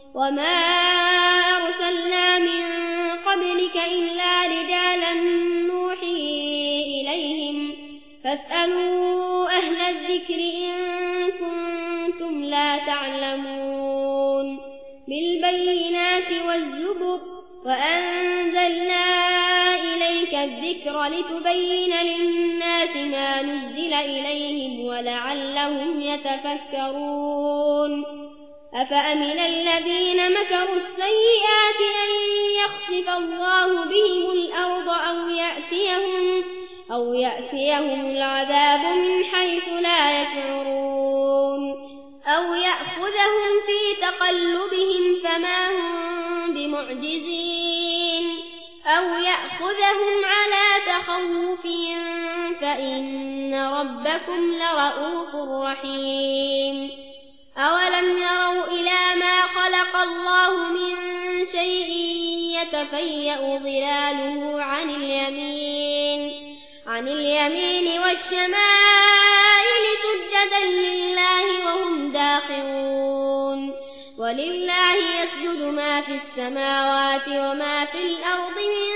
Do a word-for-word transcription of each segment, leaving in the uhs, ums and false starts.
وما أرسلنا من قبلك إلا رجالا نوحي إليهم فاسألوا أهل الذكر إن كنتم لا تعلمون بالبينات والزبر وأنزلنا إليك الذكر لتبين للناس ما نزل إليهم ولعلهم يتفكرون أفأمن الذين مكروا السيئات أن يخسف الله بهم الأرض أو يأتيهم, أو يأتيهم العذاب من حيث لا يشعرون أو يأخذهم في تقلبهم فما هم بمعجزين أو يأخذهم على تخوف فإن ربكم لرؤوف رحيم أولم يروا إلى ما خلق الله من شيء يتفيأ ظلاله عن اليمين عن اليمين والشمائل سجدا لله وهم داخرون ولله يسجد ما في السماوات وما في الأرض من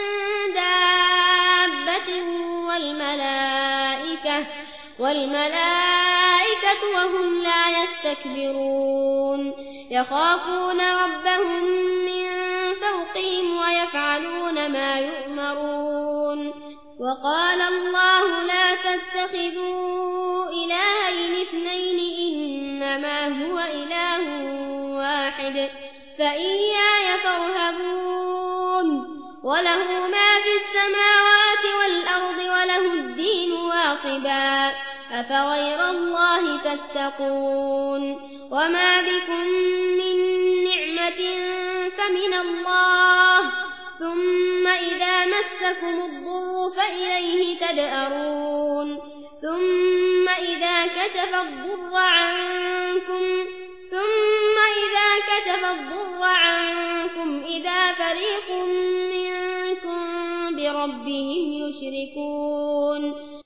دابة والملائكة والملائكة وهم لا يستكبرون يخافون ربهم من فوقهم ويفعلون ما يؤمرون وقال الله لا تتخذوا إلهين اثنين إنما هو إله واحد فإياي فارهبون وله ما في السماوات والأرض وله الدين واقبا أفغير الله تتقون وما بكم من نعمة فمن الله ثم إذا مسكم الضر فإليه تجأرون ثم إذا كشف الضر عنكم ثم إذا كشف الضر عنكم إذا فريق منكم بربهم يشركون